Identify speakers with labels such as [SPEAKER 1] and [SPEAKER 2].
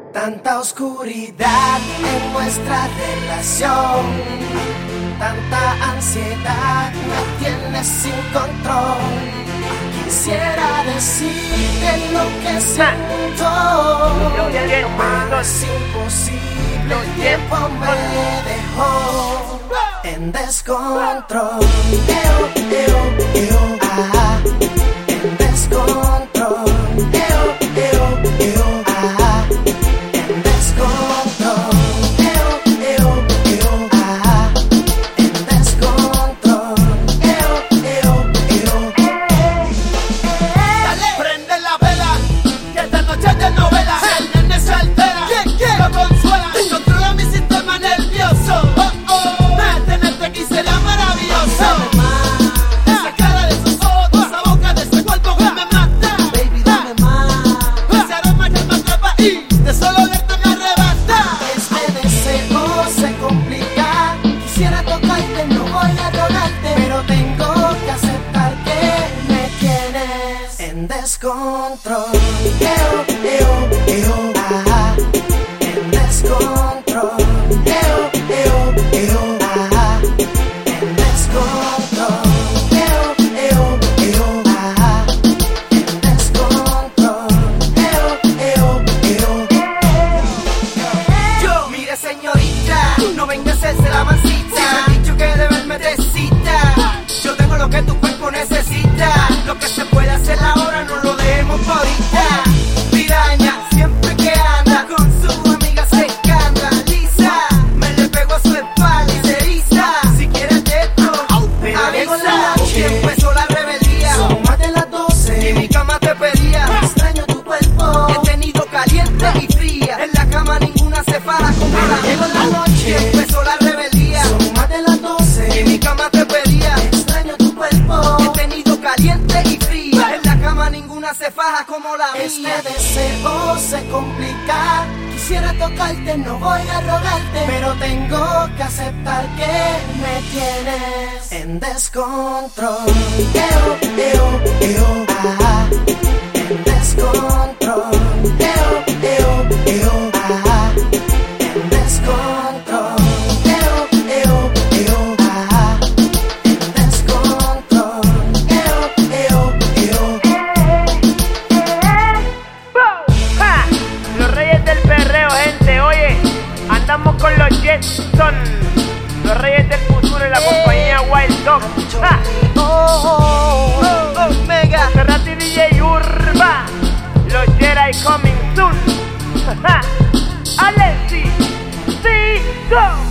[SPEAKER 1] Tanta oscuridad en nuestra relación, tanta ansiedad me tienes sin control. Quisiera decirte lo que siento, pero es imposible, el tiempo me dejó en descontrol. En descontrol. Descontrol, en descontrol, en descontrol, en descontrol. Yo, mire señorita, no venga a hacerse la mansita. Si me han dicho que de verme te cita, yo tengo lo que tu cuerpo necesita. Lo que se puede hacer ahora no lo dejemos por ahorita. Piraña, siempre que anda con su amiga se escandaliza. Me le pego a su espalda y se eriza. Si quieres de esto, me avisa. Que empezó la rebeldía. Son más de las 12 y mi cama te pedía. Extraño tu cuerpo, he tenido caliente y fría. En la cama ninguna se faja como la llegó la noche. Empezó la rebeldía. Son más de las 12 y mi cama te pedía. Extraño tu cuerpo, he tenido caliente y fría. En la cama ninguna se faja como la mía. Este deseo se complica. Quisiera tocarte, no voy a rogarte, pero tengo que aceptar que me tienes en descontrol. En descontrol. En descontrol.
[SPEAKER 2] Andamos con los Jetson, los reyes del futuro y la compañía Wild Dog.
[SPEAKER 1] Mega
[SPEAKER 2] Ferrati DJ Urba, los Jedi coming soon. Alexi, sí, go.